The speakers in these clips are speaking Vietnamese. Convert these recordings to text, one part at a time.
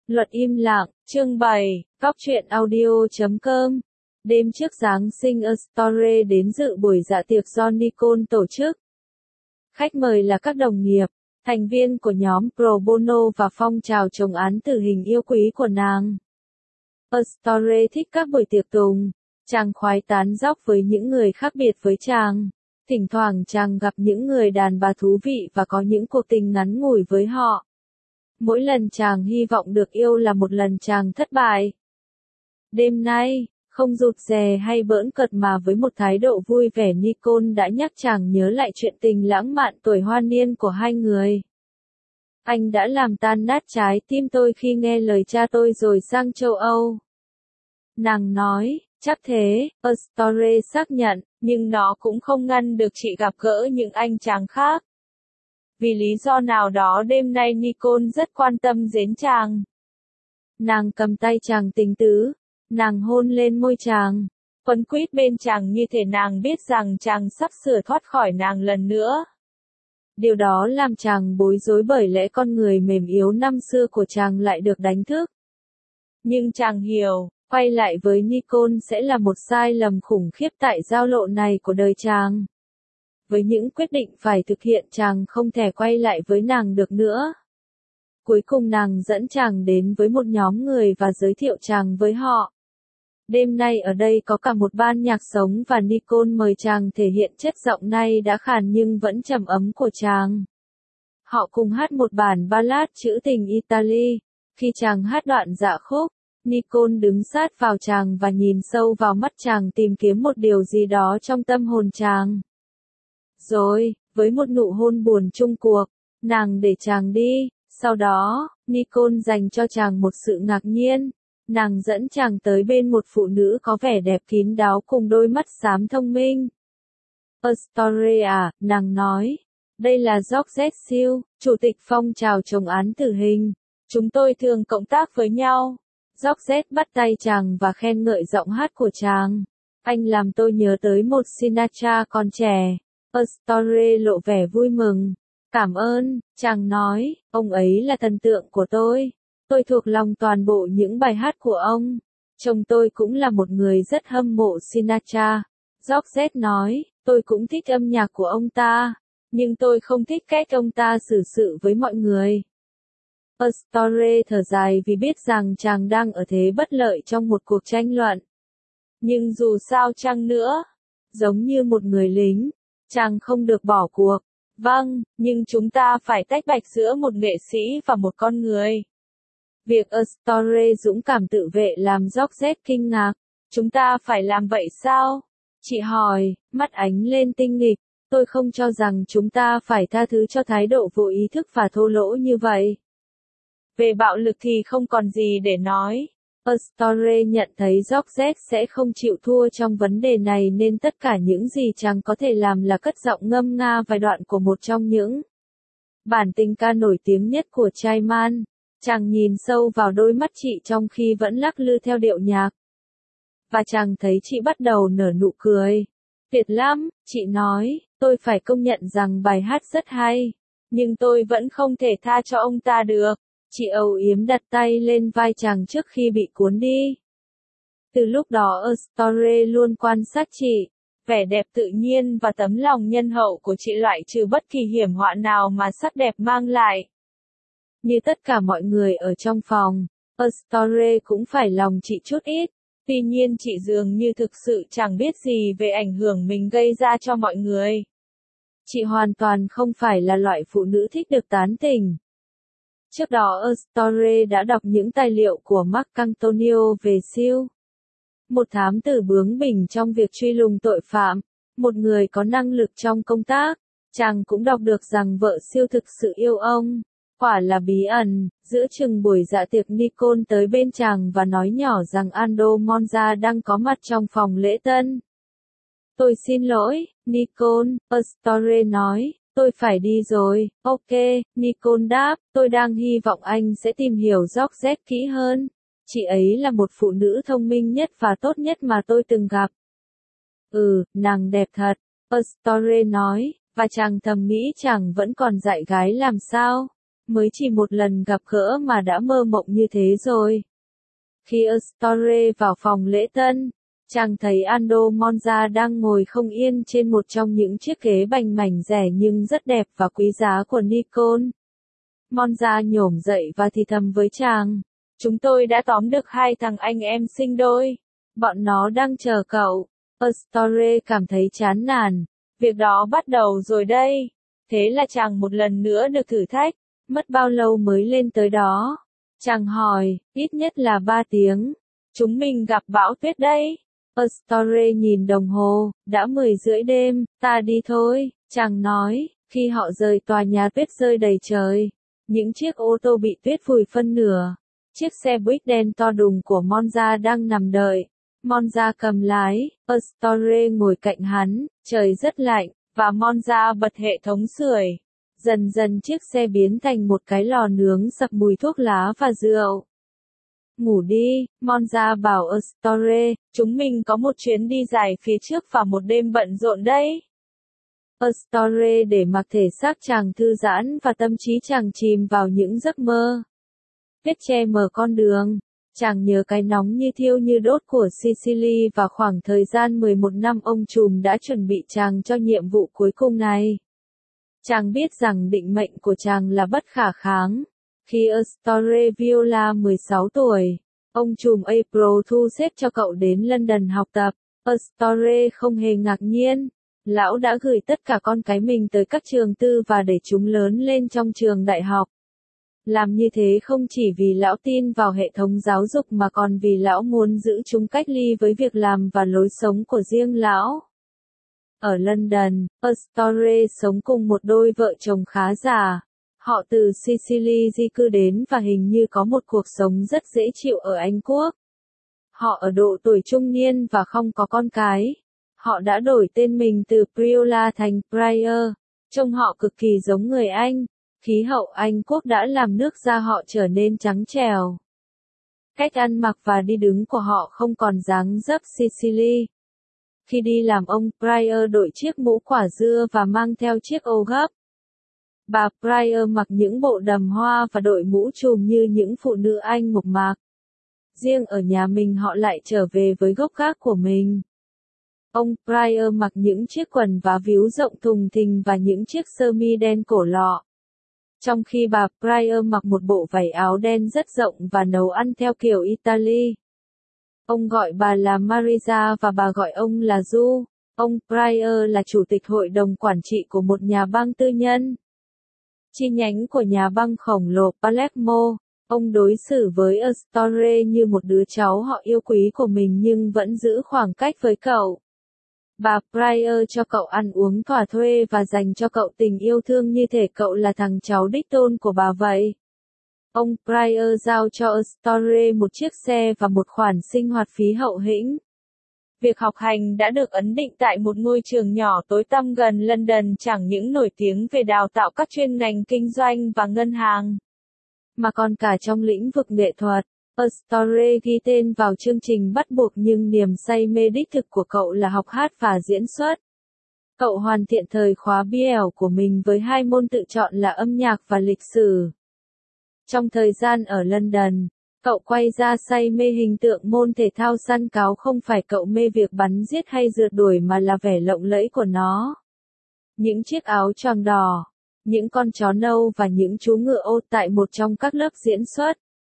Luật im lặng, chương 7, Góc truyện audio.com. Đêm trước Giáng sinh Astorre đến dự buổi dạ tiệc do Nicole tổ chức. Khách mời là các đồng nghiệp, thành viên của nhóm Pro Bono và phong trào chống án tử hình yêu quý của nàng. Astorre thích các buổi tiệc tùng, chàng khoái tán dóc với những người khác biệt với chàng. Thỉnh thoảng chàng gặp những người đàn bà thú vị và có những cuộc tình ngắn ngủi với họ. Mỗi lần chàng hy vọng được yêu là một lần chàng thất bại. Đêm nay, không rụt rè hay bỡn cợt mà với một thái độ vui vẻ Nicole đã nhắc chàng nhớ lại chuyện tình lãng mạn tuổi hoa niên của hai người. Anh đã làm tan nát trái tim tôi khi nghe lời cha tôi rồi sang châu Âu. Nàng nói, chắc thế, Astorre xác nhận, nhưng nó cũng không ngăn được chị gặp gỡ những anh chàng khác. Vì lý do nào đó đêm nay Nicole rất quan tâm đến chàng. Nàng cầm tay chàng tình tứ, nàng hôn lên môi chàng, quấn quýt bên chàng như thể nàng biết rằng chàng sắp sửa thoát khỏi nàng lần nữa. Điều đó làm chàng bối rối bởi lẽ con người mềm yếu năm xưa của chàng lại được đánh thức. Nhưng chàng hiểu, quay lại với Nicole sẽ là một sai lầm khủng khiếp tại giao lộ này của đời chàng. Với những quyết định phải thực hiện chàng không thể quay lại với nàng được nữa. Cuối cùng nàng dẫn chàng đến với một nhóm người và giới thiệu chàng với họ. Đêm nay ở đây có cả một ban nhạc sống và Nicole mời chàng thể hiện chất giọng nay đã khàn nhưng vẫn trầm ấm của chàng. Họ cùng hát một bản ballad trữ tình Italy. Khi chàng hát đoạn dạ khúc, Nicole đứng sát vào chàng và nhìn sâu vào mắt chàng tìm kiếm một điều gì đó trong tâm hồn chàng. Rồi, với một nụ hôn buồn chung cuộc, nàng để chàng đi. Sau đó, Nicole dành cho chàng một sự ngạc nhiên. Nàng dẫn chàng tới bên một phụ nữ có vẻ đẹp kín đáo cùng đôi mắt xám thông minh. Astorre à, nàng nói. Đây là Georgette Siêu, chủ tịch phong trào chống án tử hình. Chúng tôi thường cộng tác với nhau. Georgette bắt tay chàng và khen ngợi giọng hát của chàng. Anh làm tôi nhớ tới một Sinatra còn trẻ. Astorre lộ vẻ vui mừng. Cảm ơn, chàng nói, ông ấy là thần tượng của tôi. Tôi thuộc lòng toàn bộ những bài hát của ông. Chồng tôi cũng là một người rất hâm mộ Sinatra. Georgette nói, tôi cũng thích âm nhạc của ông ta. Nhưng tôi không thích cách ông ta xử sự với mọi người. Astorre thở dài vì biết rằng chàng đang ở thế bất lợi trong một cuộc tranh luận. Nhưng dù sao chăng nữa, giống như một người lính, chàng không được bỏ cuộc. Vâng, nhưng chúng ta phải tách bạch giữa một nghệ sĩ và một con người. Việc Astorre dũng cảm tự vệ làm Georgette kinh ngạc. Chúng ta phải làm vậy sao? Chị hỏi, mắt ánh lên tinh nghịch. Tôi không cho rằng chúng ta phải tha thứ cho thái độ vô ý thức và thô lỗ như vậy. Về bạo lực thì không còn gì để nói. Astorre nhận thấy Georgette sẽ không chịu thua trong vấn đề này nên tất cả những gì chàng có thể làm là cất giọng ngâm nga vài đoạn của một trong những bản tình ca nổi tiếng nhất của Chaiman. Chàng nhìn sâu vào đôi mắt chị trong khi vẫn lắc lư theo điệu nhạc. Và chàng thấy chị bắt đầu nở nụ cười. Tuyệt lắm, chị nói, tôi phải công nhận rằng bài hát rất hay. Nhưng tôi vẫn không thể tha cho ông ta được. Chị âu yếm đặt tay lên vai chàng trước khi bị cuốn đi. Từ lúc đó Astorre luôn quan sát chị. Vẻ đẹp tự nhiên và tấm lòng nhân hậu của chị loại trừ bất kỳ hiểm họa nào mà sắc đẹp mang lại. Như tất cả mọi người ở trong phòng, Astorre cũng phải lòng chị chút ít. Tuy nhiên chị dường như thực sự chẳng biết gì về ảnh hưởng mình gây ra cho mọi người. Chị hoàn toàn không phải là loại phụ nữ thích được tán tỉnh. Trước đó Astorre đã đọc những tài liệu của Marc Antonio về Siêu. Một thám tử bướng bỉnh trong việc truy lùng tội phạm, một người có năng lực trong công tác. Chàng cũng đọc được rằng vợ Siêu thực sự yêu ông. Quả là bí ẩn. Giữa chừng buổi dạ tiệc Nicole tới bên chàng và nói nhỏ rằng Aldo Monza đang có mặt trong phòng lễ tân. Tôi xin lỗi, Nicole, Astorre nói. Tôi phải đi rồi. Ok, Nicole đáp, tôi đang hy vọng anh sẽ tìm hiểu Georgette kỹ hơn. Chị ấy là một phụ nữ thông minh nhất và tốt nhất mà tôi từng gặp. Nàng đẹp thật, Astorre nói, và chàng thầm nghĩ chàng vẫn còn dạy gái làm sao. Mới chỉ một lần gặp gỡ mà đã mơ mộng như thế rồi. Khi Astorre vào phòng lễ tân, chàng thấy Ando Monza đang ngồi không yên trên một trong những chiếc ghế bành mảnh rẻ nhưng rất đẹp và quý giá của Nikon. Monza nhổm dậy và thì thầm với chàng. Chúng tôi đã tóm được hai thằng anh em sinh đôi. Bọn nó đang chờ cậu. Astorre cảm thấy chán nản. Việc đó bắt đầu rồi đây. Thế là chàng một lần nữa được thử thách. Mất bao lâu mới lên tới đó? Chàng hỏi, ít nhất là 3 tiếng. Chúng mình gặp bão tuyết đấy. Astorre nhìn đồng hồ, đã 10 rưỡi đêm, ta đi thôi, chàng nói, khi họ rời tòa nhà tuyết rơi đầy trời. Những chiếc ô tô bị tuyết vùi phân nửa. Chiếc xe buýt đen to đùng của Monza đang nằm đợi. Monza cầm lái, Astorre ngồi cạnh hắn, trời rất lạnh, và Monza bật hệ thống sưởi. Dần dần chiếc xe biến thành một cái lò nướng sặc mùi thuốc lá và rượu. Ngủ đi, Monza bảo Astorre, chúng mình có một chuyến đi dài phía trước và một đêm bận rộn đấy. Astorre để mặc thể xác chàng thư giãn và tâm trí chàng chìm vào những giấc mơ. Tuyết che mờ con đường. Chàng nhớ cái nóng như thiêu như đốt của Sicily và khoảng thời gian 11 năm ông trùm đã chuẩn bị chàng cho nhiệm vụ cuối cùng này. Chàng biết rằng định mệnh của chàng là bất khả kháng. Khi Astorre Viola 16 tuổi, ông trùm April thu xếp cho cậu đến London học tập. Astorre không hề ngạc nhiên. Lão đã gửi tất cả con cái mình tới các trường tư và để chúng lớn lên trong trường đại học. Làm như thế không chỉ vì lão tin vào hệ thống giáo dục mà còn vì lão muốn giữ chúng cách ly với việc làm và lối sống của riêng lão. Ở London, Astorre sống cùng một đôi vợ chồng khá già. Họ từ Sicily di cư đến và hình như có một cuộc sống rất dễ chịu ở Anh Quốc. Họ ở độ tuổi trung niên và không có con cái. Họ đã đổi tên mình từ Priola thành Prior. Trông họ cực kỳ giống người Anh. Khí hậu Anh Quốc đã làm nước da họ trở nên trắng trẻo. Cách ăn mặc và đi đứng của họ không còn dáng dấp Sicily. Khi đi làm ông Prior đội chiếc mũ quả dưa và mang theo chiếc ô gấp. Bà Prior mặc những bộ đầm hoa và đội mũ trùm như những phụ nữ Anh mộc mạc. Riêng ở nhà mình họ lại trở về với gốc gác của mình. Ông Prior mặc những chiếc quần vá víu rộng thùng thình và những chiếc sơ mi đen cổ lọ. Trong khi bà Prior mặc một bộ váy áo đen rất rộng và nấu ăn theo kiểu Italy. Ông gọi bà là Marisa và bà gọi ông là Du. Ông Prior là chủ tịch hội đồng quản trị của một nhà băng tư nhân. Chi nhánh của nhà băng khổng lồ Palermo. Ông đối xử với Astorre như một đứa cháu họ yêu quý của mình nhưng vẫn giữ khoảng cách với cậu. Bà Prior cho cậu ăn uống thỏa thuê và dành cho cậu tình yêu thương như thể cậu là thằng cháu đích tôn của bà vậy. Ông Prior giao cho Astorre một chiếc xe và một khoản sinh hoạt phí hậu hĩnh. Việc học hành đã được ấn định tại một ngôi trường nhỏ tối tăm gần London chẳng những nổi tiếng về đào tạo các chuyên ngành kinh doanh và ngân hàng, mà còn cả trong lĩnh vực nghệ thuật. Astorre ghi tên vào chương trình bắt buộc nhưng niềm say mê đích thực của cậu là học hát và diễn xuất. Cậu hoàn thiện thời khóa BL của mình với 2 môn tự chọn là âm nhạc và lịch sử. Trong thời gian ở London, cậu quay ra say mê hình tượng môn thể thao săn cáo, không phải cậu mê việc bắn giết hay rượt đuổi mà là vẻ lộng lẫy của nó. Những chiếc áo choàng đỏ, những con chó nâu và những chú ngựa ô tại một trong các lớp diễn xuất.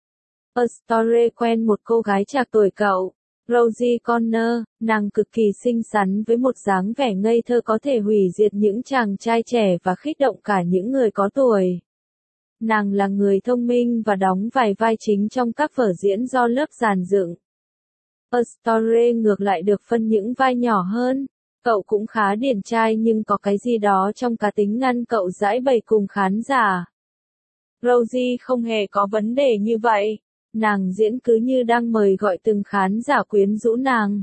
Astorre quen một cô gái trạc tuổi cậu, Rosie Connor, nàng cực kỳ xinh xắn với một dáng vẻ ngây thơ có thể hủy diệt những chàng trai trẻ và khích động cả những người có tuổi. Nàng là người thông minh và đóng vài vai chính trong các vở diễn do lớp dàn dựng. Astorre ngược lại được phân những vai nhỏ hơn. Cậu cũng khá điển trai nhưng có cái gì đó trong cá tính ngăn cậu giãi bày cùng khán giả. Rosie không hề có vấn đề như vậy. Nàng diễn cứ như đang mời gọi từng khán giả quyến rũ nàng.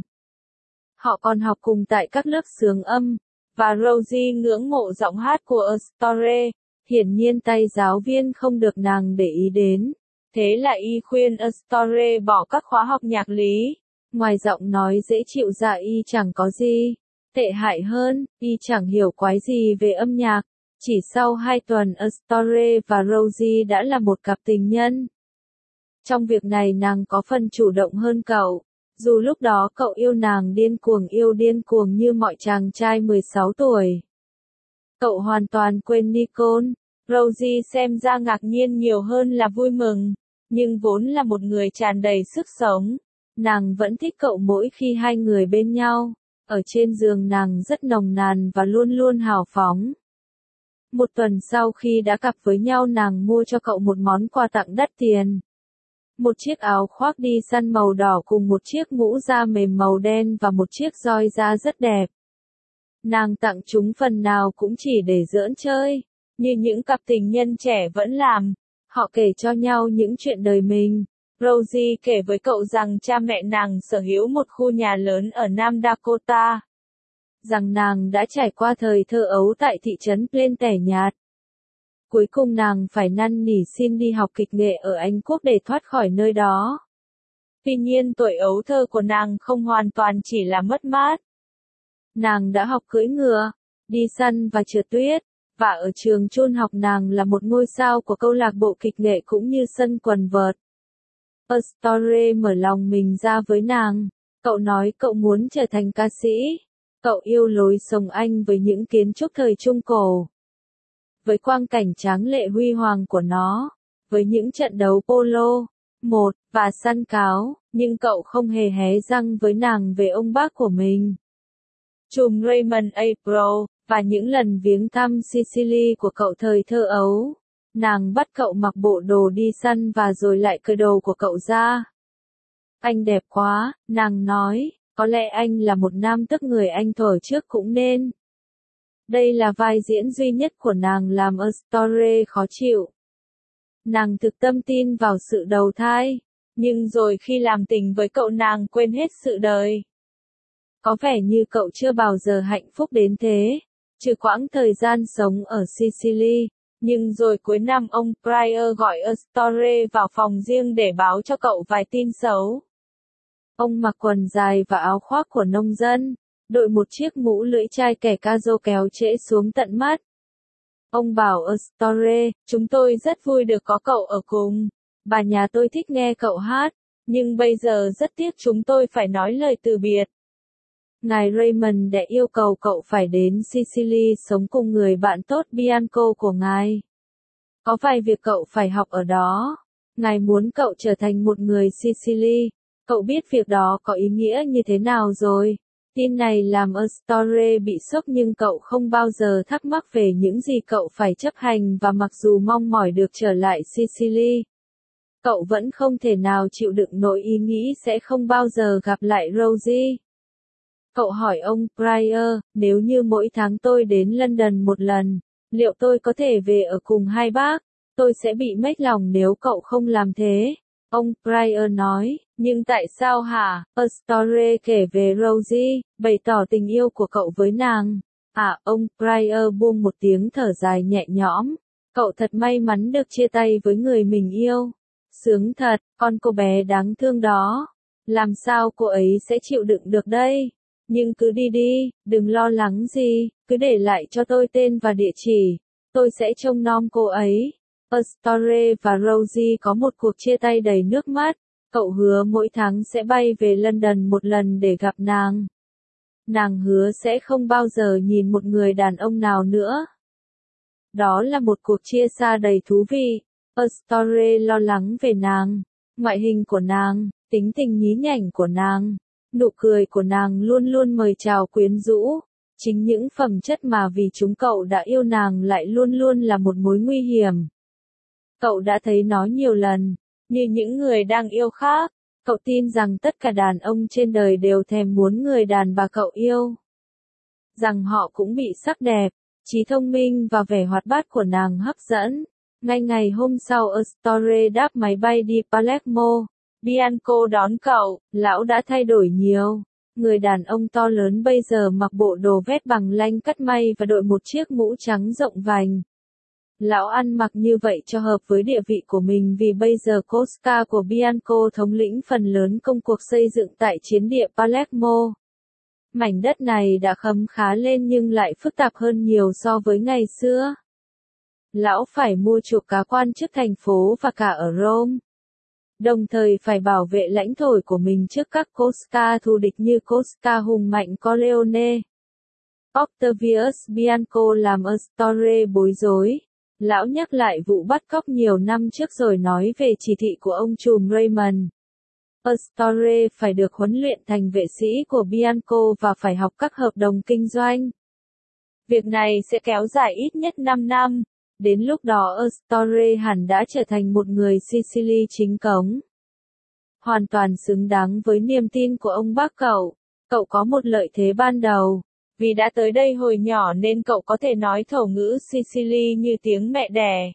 Họ còn học cùng tại các lớp xướng âm, và Rosie ngưỡng mộ giọng hát của Astorre. Hiển nhiên tay giáo viên không được nàng để ý đến. Thế là y khuyên Astorre bỏ các khóa học nhạc lý. Ngoài giọng nói dễ chịu ra y chẳng có gì tệ hại hơn, y chẳng hiểu quái gì về âm nhạc. Chỉ sau 2 tuần Astore và Rosie đã là một cặp tình nhân. Trong việc này nàng có phần chủ động hơn cậu. Dù lúc đó cậu yêu điên cuồng như mọi chàng trai 16 tuổi. Cậu hoàn toàn quên Nicole. Rosie xem ra ngạc nhiên nhiều hơn là vui mừng. Nhưng vốn là một người tràn đầy sức sống. Nàng vẫn thích cậu mỗi khi hai người bên nhau. Ở trên giường nàng rất nồng nàn và luôn luôn hào phóng. Một tuần sau khi đã cặp với nhau nàng mua cho cậu một món quà tặng đắt tiền. Một chiếc áo khoác đi săn màu đỏ cùng một chiếc mũ da mềm màu đen và một chiếc roi da rất đẹp. Nàng tặng chúng phần nào cũng chỉ để giỡn chơi, như những cặp tình nhân trẻ vẫn làm. Họ kể cho nhau những chuyện đời mình. Rosie kể với cậu rằng cha mẹ nàng sở hữu một khu nhà lớn ở Nam Dakota. Rằng nàng đã trải qua thời thơ ấu tại thị trấn Plain tẻ nhạt. Cuối cùng nàng phải năn nỉ xin đi học kịch nghệ ở Anh Quốc để thoát khỏi nơi đó. Tuy nhiên tuổi ấu thơ của nàng không hoàn toàn chỉ là mất mát. Nàng đã học cưỡi ngựa, đi săn và trượt tuyết, và ở trường chôn học nàng là một ngôi sao của câu lạc bộ kịch nghệ cũng như sân quần vợt. Astore mở lòng mình ra với nàng. Cậu nói cậu muốn trở thành ca sĩ. Cậu yêu lối sống Anh với những kiến trúc thời Trung Cổ. Với quang cảnh tráng lệ huy hoàng của nó. Với những trận đấu polo, và săn cáo. Nhưng cậu không hề hé răng với nàng về ông bác của mình. Trùm Raymond April, và những lần viếng thăm Sicily của cậu thời thơ ấu. Nàng bắt cậu mặc bộ đồ đi săn và rồi lại cởi đồ của cậu ra. Anh đẹp quá, nàng nói, có lẽ anh là một nam tước người Anh thuở trước cũng nên. Đây là vai diễn duy nhất của nàng làm Astore khó chịu. Nàng thực tâm tin vào sự đầu thai, nhưng rồi khi làm tình với cậu nàng quên hết sự đời. Có vẻ như cậu chưa bao giờ hạnh phúc đến thế, trừ quãng thời gian sống ở Sicily. Nhưng rồi cuối năm ông Pryor gọi Astore vào phòng riêng để báo cho cậu vài tin xấu. Ông mặc quần dài và áo khoác của nông dân, đội một chiếc mũ lưỡi chai kẻ cazo kéo trễ xuống tận mắt. Ông bảo Astore, chúng tôi rất vui được có cậu ở cùng. Bà nhà tôi thích nghe cậu hát, nhưng bây giờ rất tiếc chúng tôi phải nói lời từ biệt. Ngài Raymond đã yêu cầu cậu phải đến Sicily sống cùng người bạn tốt Bianco của ngài. Có vài việc cậu phải học ở đó. Ngài muốn cậu trở thành một người Sicily. Cậu biết việc đó có ý nghĩa như thế nào rồi. Tin này làm Astore bị sốc nhưng cậu không bao giờ thắc mắc về những gì cậu phải chấp hành và mặc dù mong mỏi được trở lại Sicily. Cậu vẫn không thể nào chịu đựng nổi ý nghĩ sẽ không bao giờ gặp lại Rosie. Cậu hỏi ông Pryor, nếu như mỗi tháng tôi đến London một lần, liệu tôi có thể về ở cùng hai bác? Tôi sẽ bị mếch lòng nếu cậu không làm thế. Ông Pryor nói, nhưng tại sao hả? Astore kể về Rosie, bày tỏ tình yêu của cậu với nàng. Ông Pryor buông một tiếng thở dài nhẹ nhõm. Cậu thật may mắn được chia tay với người mình yêu. Sướng thật, con cô bé đáng thương đó. Làm sao cô ấy sẽ chịu đựng được đây? Nhưng cứ đi đi, đừng lo lắng gì, cứ để lại cho tôi tên và địa chỉ. Tôi sẽ trông nom cô ấy. Astore và Rosie có một cuộc chia tay đầy nước mắt. Cậu hứa mỗi tháng sẽ bay về London một lần để gặp nàng. Nàng hứa sẽ không bao giờ nhìn một người đàn ông nào nữa. Đó là một cuộc chia xa đầy thú vị. Astore lo lắng về nàng, ngoại hình của nàng, tính tình nhí nhảnh của nàng. Nụ cười của nàng luôn luôn mời chào quyến rũ. Chính những phẩm chất mà vì chúng cậu đã yêu nàng lại luôn luôn là một mối nguy hiểm. Cậu đã thấy nó nhiều lần, như những người đang yêu khác. Cậu tin rằng tất cả đàn ông trên đời đều thèm muốn người đàn bà cậu yêu. Rằng họ cũng bị sắc đẹp, trí thông minh và vẻ hoạt bát của nàng hấp dẫn. Ngay ngày hôm sau Astore đáp máy bay đi Palermo. Bianco đón cậu, lão đã thay đổi nhiều. Người đàn ông to lớn bây giờ mặc bộ đồ vest bằng lanh cắt may và đội một chiếc mũ trắng rộng vành. Lão ăn mặc như vậy cho hợp với địa vị của mình vì bây giờ Cosca của Bianco thống lĩnh phần lớn công cuộc xây dựng tại chiến địa Palermo. Mảnh đất này đã khấm khá lên nhưng lại phức tạp hơn nhiều so với ngày xưa. Lão phải mua chuộc cả quan chức thành phố và cả ở Rome. Đồng thời phải bảo vệ lãnh thổ của mình trước các Cosca thù địch như Cosca hùng mạnh Corleone. Octavius Bianco làm Astorre bối rối. Lão nhắc lại vụ bắt cóc nhiều năm trước rồi nói về chỉ thị của ông trùm Raymond. Astorre phải được huấn luyện thành vệ sĩ của Bianco và phải học các hợp đồng kinh doanh. Việc này sẽ kéo dài ít nhất 5 năm. Đến lúc đó Astorre hẳn đã trở thành một người Sicily chính cống. Hoàn toàn xứng đáng với niềm tin của ông bác cậu. Cậu có một lợi thế ban đầu. Vì đã tới đây hồi nhỏ nên cậu có thể nói thổ ngữ Sicily như tiếng mẹ đẻ.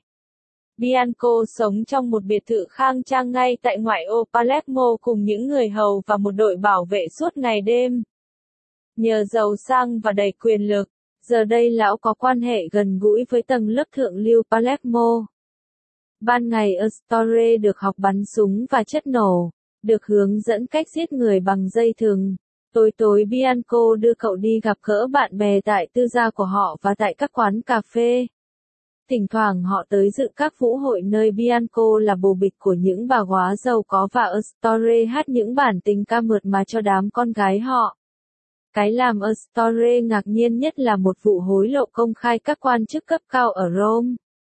Bianco sống trong một biệt thự khang trang ngay tại ngoại ô Palermo cùng những người hầu và một đội bảo vệ suốt ngày đêm. Nhờ giàu sang và đầy quyền lực, giờ đây lão có quan hệ gần gũi với tầng lớp thượng lưu Palermo. Ban ngày Astorre được học bắn súng và chất nổ, được hướng dẫn cách giết người bằng dây thừng. Tối Bianco đưa cậu đi gặp gỡ bạn bè tại tư gia của họ và tại các quán cà phê. Thỉnh thoảng họ tới dự các vũ hội nơi Bianco là bồ bịch của những bà góa giàu có và Astorre hát những bản tình ca mượt mà cho đám con gái họ. Cái làm Astorre ngạc nhiên nhất là một vụ hối lộ công khai các quan chức cấp cao ở Rome.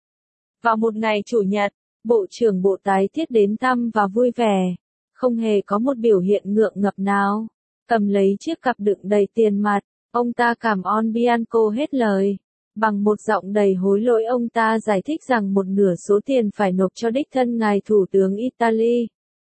Vào một ngày Chủ nhật, Bộ trưởng Bộ tái thiết đến thăm và vui vẻ. Không hề có một biểu hiện ngượng ngập nào. Cầm lấy chiếc cặp đựng đầy tiền mặt, ông ta cảm ơn Bianco hết lời. Bằng một giọng đầy hối lỗi ông ta giải thích rằng một nửa số tiền phải nộp cho đích thân ngài Thủ tướng Italy.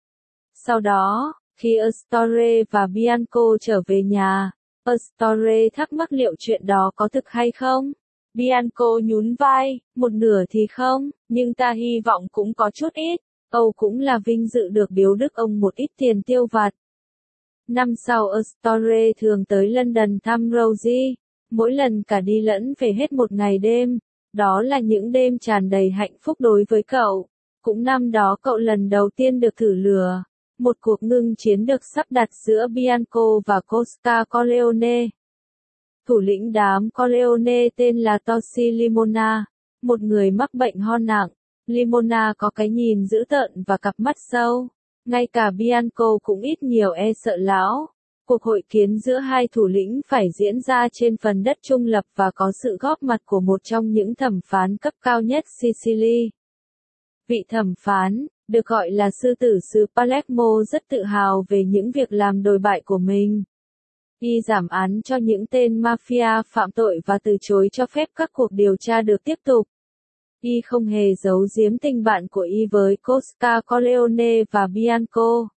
Sau đó, khi Astorre và Bianco trở về nhà, Astorre thắc mắc liệu chuyện đó có thực hay không? Bianco nhún vai, một nửa thì không, nhưng ta hy vọng cũng có chút ít. Âu cũng là vinh dự được biếu đức ông một ít tiền tiêu vặt. Năm sau Astorre thường tới London thăm Rosie, mỗi lần cả đi lẫn về hết một ngày đêm, đó là những đêm tràn đầy hạnh phúc đối với cậu. Cũng năm đó cậu lần đầu tiên được thử lửa, một cuộc ngưng chiến được sắp đặt giữa Bianco và Cosca Corleone. Thủ lĩnh đám Corleone tên là Tosi Limona, một người mắc bệnh ho nặng. Limona có cái nhìn dữ tợn và cặp mắt sâu. Ngay cả Bianco cũng ít nhiều e sợ lão. Cuộc hội kiến giữa hai thủ lĩnh phải diễn ra trên phần đất trung lập và có sự góp mặt của một trong những thẩm phán cấp cao nhất Sicily. Vị thẩm phán, được gọi là sư tử xứ Palermo rất tự hào về những việc làm đồi bại của mình. Y giảm án cho những tên mafia phạm tội và từ chối cho phép các cuộc điều tra được tiếp tục. Y không hề giấu giếm tình bạn của Y với Cosca Corleone và Bianco.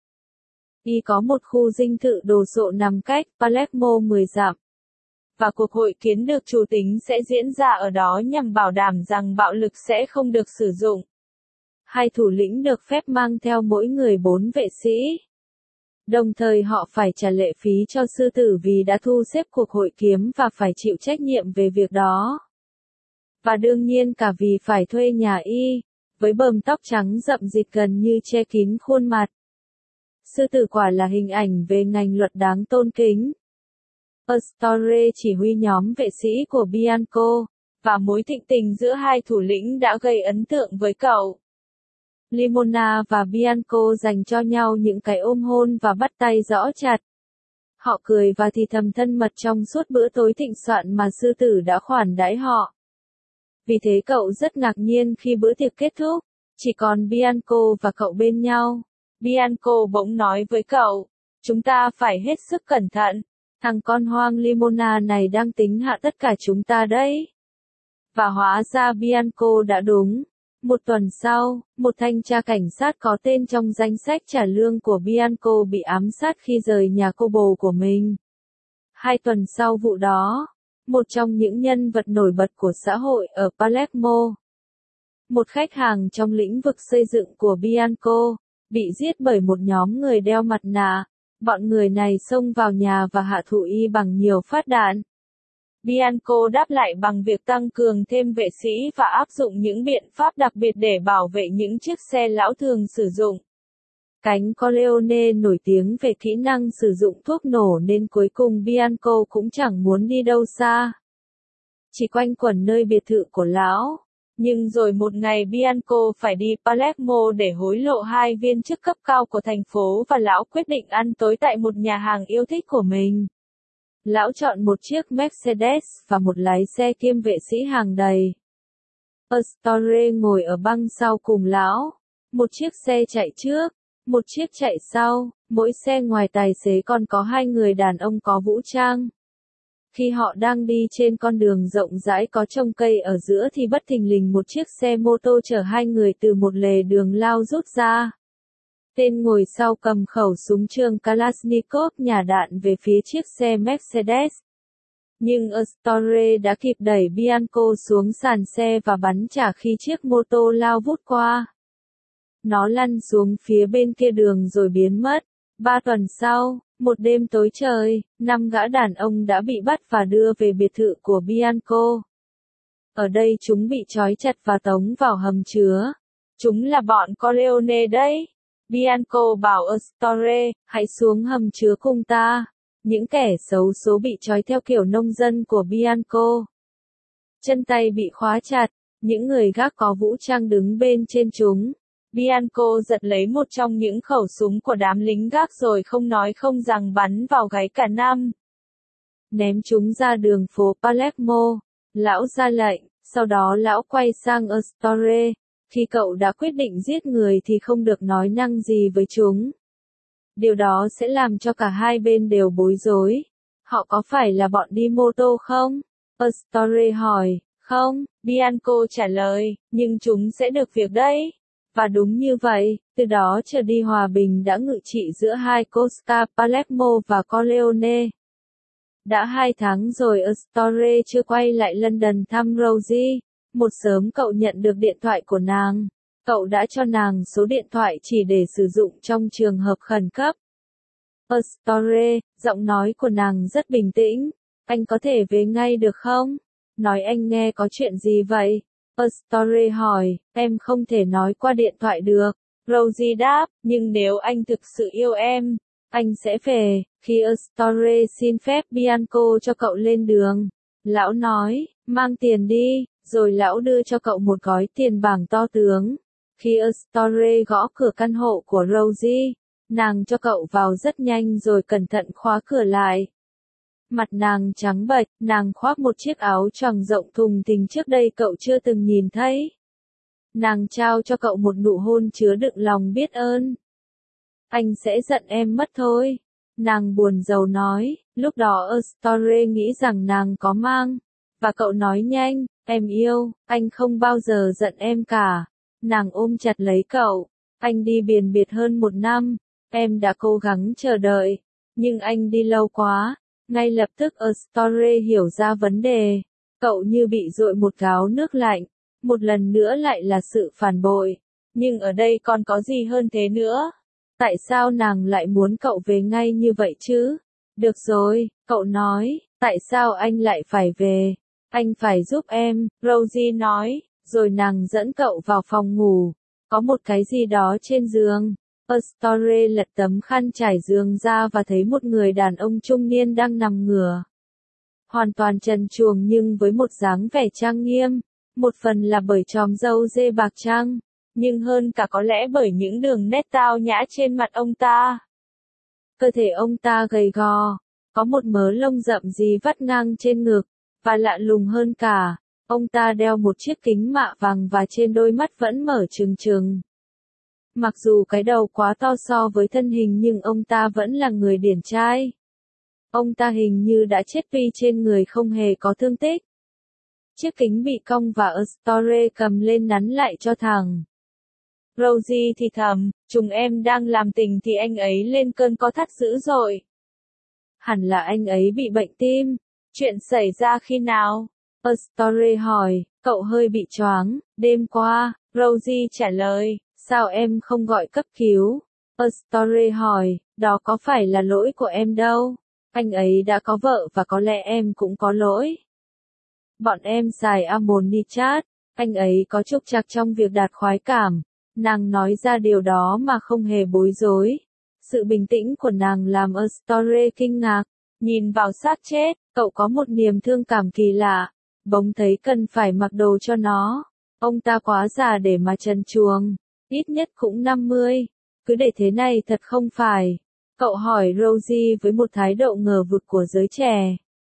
Y có một khu dinh thự đồ sộ nằm cách Palermo 10 dặm. Và cuộc hội kiến được chủ tính sẽ diễn ra ở đó nhằm bảo đảm rằng bạo lực sẽ không được sử dụng. Hai thủ lĩnh được phép mang theo mỗi người 4 vệ sĩ. Đồng thời họ phải trả lệ phí cho sư tử vì đã thu xếp cuộc hội kiếm và phải chịu trách nhiệm về việc đó. Và đương nhiên cả vì phải thuê nhà Y, với bờm tóc trắng rậm rịt gần như che kín khuôn mặt. Sư tử quả là hình ảnh về ngành luật đáng tôn kính. Astorre chỉ huy nhóm vệ sĩ của Bianco, và mối thịnh tình giữa hai thủ lĩnh đã gây ấn tượng với cậu. Limona và Bianco dành cho nhau những cái ôm hôn và bắt tay rõ chặt. Họ cười và thì thầm thân mật trong suốt bữa tối thịnh soạn mà sư tử đã khoản đãi họ. Vì thế cậu rất ngạc nhiên khi bữa tiệc kết thúc, chỉ còn Bianco và cậu bên nhau. Bianco bỗng nói với cậu, chúng ta phải hết sức cẩn thận, thằng con hoang Limona này đang tính hạ tất cả chúng ta đấy. Và hóa ra Bianco đã đúng. Một tuần sau, một thanh tra cảnh sát có tên trong danh sách trả lương của Bianco bị ám sát khi rời nhà cô bồ của mình. 2 tuần sau vụ đó, một trong những nhân vật nổi bật của xã hội ở Palermo, một khách hàng trong lĩnh vực xây dựng của Bianco, bị giết bởi một nhóm người đeo mặt nạ. Bọn người này xông vào nhà và hạ thủ Y bằng nhiều phát đạn. Bianco đáp lại bằng việc tăng cường thêm vệ sĩ và áp dụng những biện pháp đặc biệt để bảo vệ những chiếc xe lão thường sử dụng. Cánh Corleone nổi tiếng về kỹ năng sử dụng thuốc nổ nên cuối cùng Bianco cũng chẳng muốn đi đâu xa. Chỉ quanh quẩn nơi biệt thự của lão. Nhưng rồi một ngày Bianco phải đi Palermo để hối lộ hai viên chức cấp cao của thành phố và lão quyết định ăn tối tại một nhà hàng yêu thích của mình. Lão chọn một chiếc Mercedes và một lái xe kiêm vệ sĩ hàng đầy. Astorre ngồi ở băng sau cùng lão. Một chiếc xe chạy trước, một chiếc chạy sau, mỗi xe ngoài tài xế còn có hai người đàn ông có vũ trang. Khi họ đang đi trên con đường rộng rãi có trồng cây ở giữa thì bất thình lình một chiếc xe mô tô chở hai người từ một lề đường lao rút ra. Tên ngồi sau cầm khẩu súng trường Kalashnikov nhả đạn về phía chiếc xe Mercedes. Nhưng Astorre đã kịp đẩy Bianco xuống sàn xe và bắn trả khi chiếc mô tô lao vút qua. Nó lăn xuống phía bên kia đường rồi biến mất. 3 tuần sau, một đêm tối trời, 5 gã đàn ông đã bị bắt và đưa về biệt thự của Bianco. Ở đây chúng bị trói chặt và tống vào hầm chứa. Chúng là bọn Corleone đấy. Bianco bảo Astorre, hãy xuống hầm chứa cùng ta. Những kẻ xấu số bị trói theo kiểu nông dân của Bianco. Chân tay bị khóa chặt, những người gác có vũ trang đứng bên trên chúng. Bianco giật lấy một trong những khẩu súng của đám lính gác rồi không nói không rằng bắn vào gáy cả năm. Ném chúng ra đường phố Palermo. Lão ra lệnh, sau đó lão quay sang Astorre. Khi cậu đã quyết định giết người thì không được nói năng gì với chúng. Điều đó sẽ làm cho cả hai bên đều bối rối. Họ có phải là bọn đi mô tô không? Astorre hỏi. Không, Bianco trả lời, nhưng chúng sẽ được việc đấy. Và đúng như vậy, từ đó trở đi hòa bình đã ngự trị giữa hai Cosca Palermo và Corleone. Đã 2 tháng rồi Astorre chưa quay lại London thăm Rosie. Một sớm cậu nhận được điện thoại của nàng. Cậu đã cho nàng số điện thoại chỉ để sử dụng trong trường hợp khẩn cấp. Astorre, giọng nói của nàng rất bình tĩnh. Anh có thể về ngay được không? Nói anh nghe có chuyện gì vậy? Astorre hỏi, em không thể nói qua điện thoại được. Rosie đáp, nhưng nếu anh thực sự yêu em, anh sẽ về. Khi Astorre xin phép Bianco cho cậu lên đường, lão nói, mang tiền đi, rồi lão đưa cho cậu một gói tiền bảng to tướng. Khi Astorre gõ cửa căn hộ của Rosie, nàng cho cậu vào rất nhanh rồi cẩn thận khóa cửa lại. Mặt nàng trắng bệch, nàng khoác một chiếc áo choàng rộng thùng thình trước đây cậu chưa từng nhìn thấy. Nàng trao cho cậu một nụ hôn chứa đựng lòng biết ơn. Anh sẽ giận em mất thôi. Nàng buồn rầu nói, lúc đó Astorre nghĩ rằng nàng có mang. Và cậu nói nhanh, em yêu, anh không bao giờ giận em cả. Nàng ôm chặt lấy cậu. Anh đi biền biệt hơn 1 năm. Em đã cố gắng chờ đợi. Nhưng anh đi lâu quá. Ngay lập tức Astorre hiểu ra vấn đề. Cậu như bị dội một gáo nước lạnh. Một lần nữa lại là sự phản bội. Nhưng ở đây còn có gì hơn thế nữa? Tại sao nàng lại muốn cậu về ngay như vậy chứ? Được rồi, cậu nói, tại sao anh lại phải về? Anh phải giúp em, Rosie nói, rồi nàng dẫn cậu vào phòng ngủ. Có một cái gì đó trên giường. Astorre lật tấm khăn trải giường ra và thấy một người đàn ông trung niên đang nằm ngửa. Hoàn toàn trần truồng nhưng với một dáng vẻ trang nghiêm. Một phần là bởi chòm râu dê bạc trắng, nhưng hơn cả có lẽ bởi những đường nét tao nhã trên mặt ông ta. Cơ thể ông ta gầy gò, có một mớ lông rậm rì vắt ngang trên ngực, và lạ lùng hơn cả, ông ta đeo một chiếc kính mạ vàng và trên đôi mắt vẫn mở trừng trừng. Mặc dù cái đầu quá to so với thân hình nhưng ông ta vẫn là người điển trai. Ông ta hình như đã chết vì trên người không hề có thương tích. Chiếc kính bị cong và Astorre cầm lên nắn lại cho thẳng. Rosie thì thầm, chúng em đang làm tình thì anh ấy lên cơn co thắt dữ dội. Hẳn là anh ấy bị bệnh tim. Chuyện xảy ra khi nào? Astorre hỏi, cậu hơi bị choáng, đêm qua, Rosie trả lời, sao em không gọi cấp cứu? Astorre hỏi, đó có phải là lỗi của em đâu. Anh ấy đã có vợ và có lẽ em cũng có lỗi. Bọn em xài ammonicat, anh ấy có trục trặc trong việc đạt khoái cảm. Nàng nói ra điều đó mà không hề bối rối. Sự bình tĩnh của nàng làm Astorre kinh ngạc. Nhìn vào xác chết, cậu có một niềm thương cảm kỳ lạ. Bỗng thấy cần phải mặc đồ cho nó. Ông ta quá già để mà trần truồng, ít nhất cũng 50. Cứ để thế này thật không phải. Cậu hỏi Rosie với một thái độ ngờ vực của giới trẻ.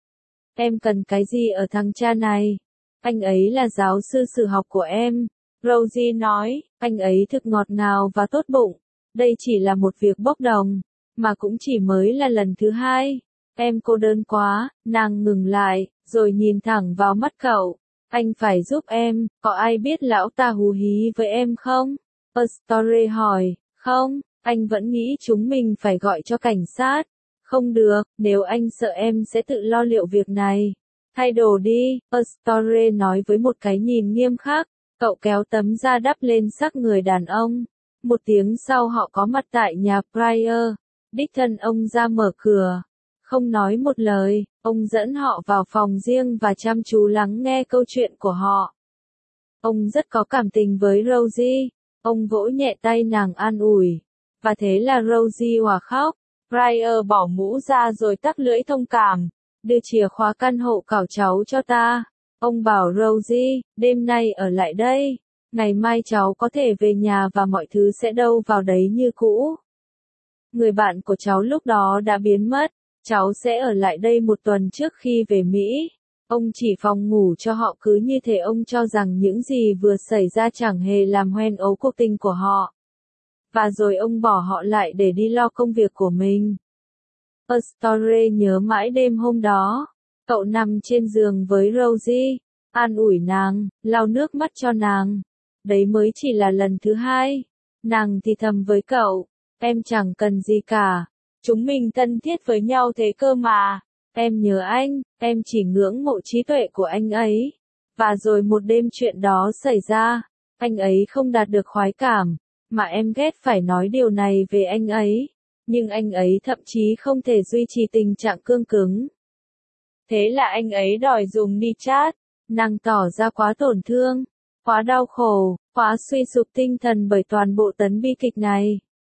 Em cần cái gì ở thằng cha này? Anh ấy là giáo sư sử học của em. Rosie nói, anh ấy thực ngọt ngào và tốt bụng. Đây chỉ là một việc bốc đồng, mà cũng chỉ mới là lần thứ hai. Em cô đơn quá, nàng ngừng lại, rồi nhìn thẳng vào mắt cậu. Anh phải giúp em, có ai biết lão ta hú hí với em không? Astore hỏi, không, anh vẫn nghĩ chúng mình phải gọi cho cảnh sát. Không được, nếu anh sợ em sẽ tự lo liệu việc này. Thay đồ đi, Astore nói với một cái nhìn nghiêm khắc. Cậu kéo tấm da đắp lên xác người đàn ông. Một tiếng sau họ có mặt tại nhà Pryor. Đích thân ông ra mở cửa. Không nói một lời, ông dẫn họ vào phòng riêng và chăm chú lắng nghe câu chuyện của họ. Ông rất có cảm tình với Rosie. Ông vỗ nhẹ tay nàng an ủi. Và thế là Rosie òa khóc. Pryor bỏ mũ ra rồi tắc lưỡi thông cảm. Đưa chìa khóa căn hộ cảo cháu cho ta. Ông bảo Rosie, đêm nay ở lại đây. Ngày mai cháu có thể về nhà và mọi thứ sẽ đâu vào đấy như cũ. Người bạn của cháu lúc đó đã biến mất. Cháu sẽ ở lại đây một tuần trước khi về Mỹ. Ông chỉ phòng ngủ cho họ cứ như thể ông cho rằng những gì vừa xảy ra chẳng hề làm hoen ố cuộc tình của họ. Và rồi ông bỏ họ lại để đi lo công việc của mình. Astore nhớ mãi đêm hôm đó. Cậu nằm trên giường với Rosie, an ủi nàng, lau nước mắt cho nàng. Đấy mới chỉ là lần thứ hai. Nàng thì thầm với cậu, em chẳng cần gì cả. Chúng mình thân thiết với nhau thế cơ mà. Em nhớ anh, em chỉ ngưỡng mộ trí tuệ của anh ấy. Và rồi một đêm chuyện đó xảy ra. Anh ấy không đạt được khoái cảm, mà em ghét phải nói điều này về anh ấy. Nhưng anh ấy thậm chí không thể duy trì tình trạng cương cứng. Thế là anh ấy đòi dùng Nichat. Nàng tỏ ra quá tổn thương, quá đau khổ, quá suy sụp tinh thần bởi toàn bộ tấn bi kịch này.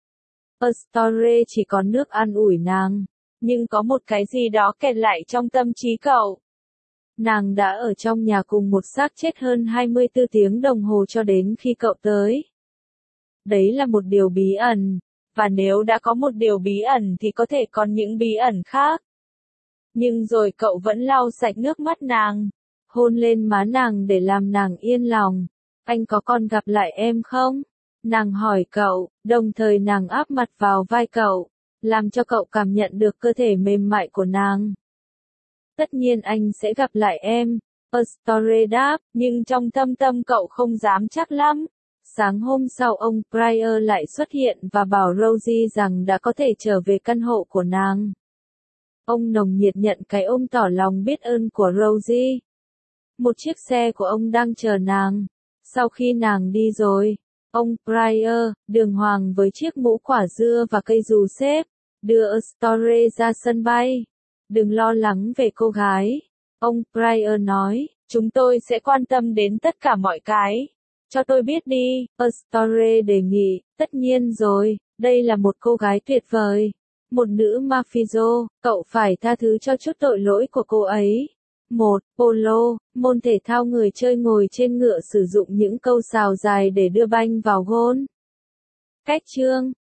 Astore chỉ có nước an ủi nàng, nhưng có một cái gì đó kẹt lại trong tâm trí cậu. Nàng đã ở trong nhà cùng một xác chết hơn 24 tiếng đồng hồ cho đến khi cậu tới. Đấy là một điều bí ẩn, và nếu đã có một điều bí ẩn thì có thể còn những bí ẩn khác. Nhưng rồi cậu vẫn lau sạch nước mắt nàng, hôn lên má nàng để làm nàng yên lòng. Anh có còn gặp lại em không? Nàng hỏi cậu, đồng thời nàng áp mặt vào vai cậu, làm cho cậu cảm nhận được cơ thể mềm mại của nàng. Tất nhiên anh sẽ gặp lại em, Astore đáp, nhưng trong thâm tâm cậu không dám chắc lắm. Sáng hôm sau ông Pryor lại xuất hiện và bảo Rosie rằng đã có thể trở về căn hộ của nàng. Ông nồng nhiệt nhận cái ôm tỏ lòng biết ơn của Rosie. Một chiếc xe của ông đang chờ nàng. Sau khi nàng đi rồi, ông Pryor, đường hoàng với chiếc mũ quả dưa và cây dù xếp, đưa Astore ra sân bay. Đừng lo lắng về cô gái. Ông Pryor nói, chúng tôi sẽ quan tâm đến tất cả mọi cái. Cho tôi biết đi, Astore đề nghị, tất nhiên rồi, đây là một cô gái tuyệt vời. Một nữ mafioso, cậu phải tha thứ cho chút tội lỗi của cô ấy. Polo, môn thể thao người chơi ngồi trên ngựa sử dụng những câu sào dài để đưa banh vào gôn. Cách chương